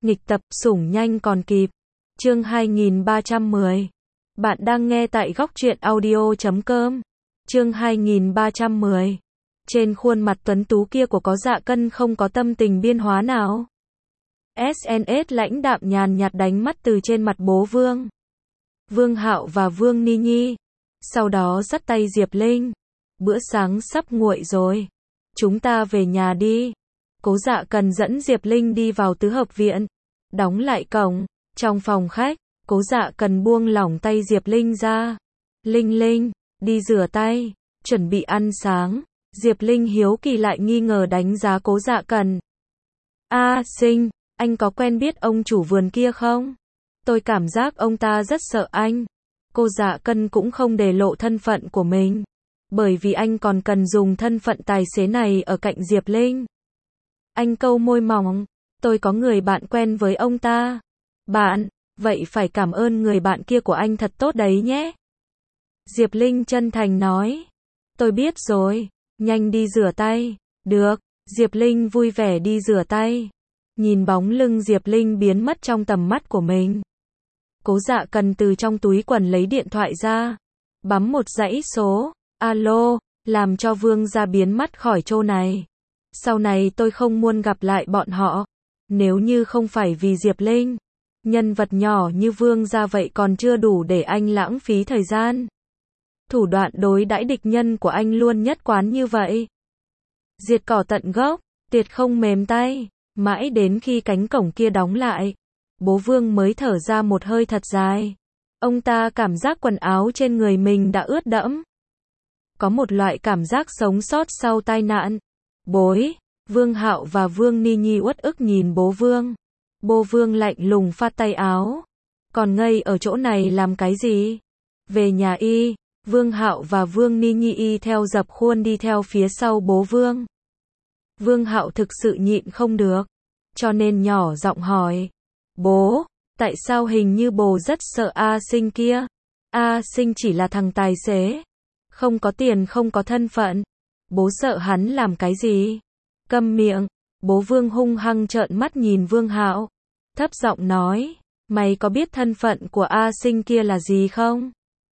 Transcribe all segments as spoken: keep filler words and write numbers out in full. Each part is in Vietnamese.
Nghịch tập, sủng nhanh còn kịp. Chương hai nghìn ba trăm mười. Bạn đang nghe tại góc truyện audio chấm com. Chương hai nghìn ba trăm mười. Trên khuôn mặt tuấn tú kia của Có Dạ Cân không có tâm tình biên hóa nào. ét en ét lãnh đạm nhàn nhạt đánh mắt từ trên mặt bố Vương. Vương Hạo và Vương Ni Nhi. Sau đó dắt tay Diệp Linh. Bữa sáng sắp nguội rồi. Chúng ta về nhà đi. Cố Dạ Cần dẫn Diệp Linh đi vào tứ hợp viện. Đóng lại cổng. Trong phòng khách, Cố Dạ Cần buông lỏng tay Diệp Linh ra. Linh Linh, đi rửa tay, chuẩn bị ăn sáng. Diệp Linh hiếu kỳ lại nghi ngờ đánh giá Cố Dạ Cần. A Sinh, anh có quen biết ông chủ vườn kia không? Tôi cảm giác ông ta rất sợ anh. Cố Dạ Cần cũng không để lộ thân phận của mình. Bởi vì anh còn cần dùng thân phận tài xế này ở cạnh Diệp Linh. Anh câu môi mỏng, tôi có người bạn quen với ông ta. Bạn, vậy phải cảm ơn người bạn kia của anh thật tốt đấy nhé. Diệp Linh chân thành nói. Tôi biết rồi, nhanh đi rửa tay. Được, Diệp Linh vui vẻ đi rửa tay. Nhìn bóng lưng Diệp Linh biến mất trong tầm mắt của mình. Cố Dạ Cần từ trong túi quần lấy điện thoại ra. Bấm một dãy số. Alo, làm cho Vương gia biến mất khỏi chỗ này. Sau này tôi không muốn gặp lại bọn họ. Nếu như không phải vì Diệp Linh, nhân vật nhỏ như Vương gia vậy còn chưa đủ để anh lãng phí thời gian. Thủ đoạn đối đãi địch nhân của anh luôn nhất quán như vậy. Diệt cỏ tận gốc, tuyệt không mềm tay. Mãi đến khi cánh cổng kia đóng lại, bố Vương mới thở ra một hơi thật dài. Ông ta cảm giác quần áo trên người mình đã ướt đẫm. Có một loại cảm giác sống sót sau tai nạn. Bối, Vương Hạo và Vương Ni Nhi uất ức nhìn bố Vương. Bố Vương lạnh lùng phạt tay áo. Còn ngây ở chỗ này làm cái gì? Về nhà y. Vương Hạo và Vương Ni Nhi y theo dập khuôn đi theo phía sau bố Vương. Vương Hạo thực sự nhịn không được, cho nên nhỏ giọng hỏi. Bố, tại sao hình như bố rất sợ A Sinh kia? A Sinh chỉ là thằng tài xế. Không có tiền không có thân phận. Bố sợ hắn làm cái gì? Câm miệng. Bố Vương hung hăng trợn mắt nhìn Vương Hạo. Thấp giọng nói. Mày có biết thân phận của A Sinh kia là gì không?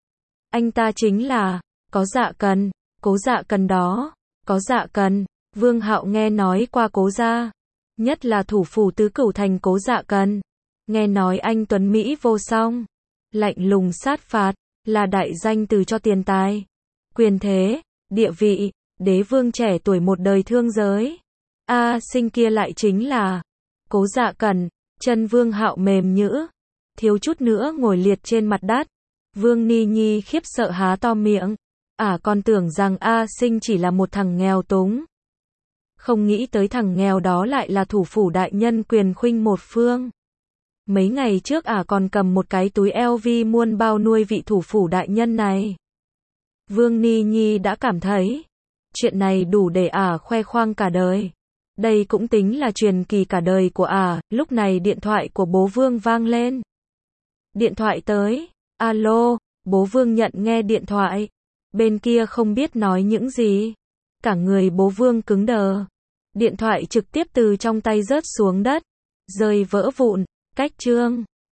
Anh ta chính là Có Dạ Cần. Cố Dạ Cần đó. Có Dạ Cần. Vương Hạo nghe nói qua Cố gia. Nhất là thủ phủ tứ cửu thành Cố Dạ Cần. Nghe nói anh tuấn Mỹ vô song. Lạnh lùng sát phạt. Là đại danh từ cho tiền tài, quyền thế, địa vị, đế vương trẻ tuổi một đời thương giới. A Sinh kia lại chính là Cố Dạ Cần. Chân Vương Hạo mềm nhũn, thiếu chút nữa ngồi liệt trên mặt đất. Vương Ni Nhi khiếp sợ há to miệng. À còn tưởng rằng A Sinh chỉ là một thằng nghèo túng. Không nghĩ tới thằng nghèo đó lại là thủ phủ đại nhân quyền khuynh một phương. Mấy ngày trước ả à còn cầm một cái túi L V muôn bao nuôi vị thủ phủ đại nhân này. Vương Ni Nhi đã cảm thấy chuyện này đủ để ả à khoe khoang cả đời. Đây cũng tính là truyền kỳ cả đời của ả. À. Lúc này điện thoại của bố Vương vang lên. Điện thoại tới. Alo, bố Vương nhận nghe điện thoại. Bên kia không biết nói những gì. Cả người bố Vương cứng đờ. Điện thoại trực tiếp từ trong tay rớt xuống đất. Rơi vỡ vụn. Cách chương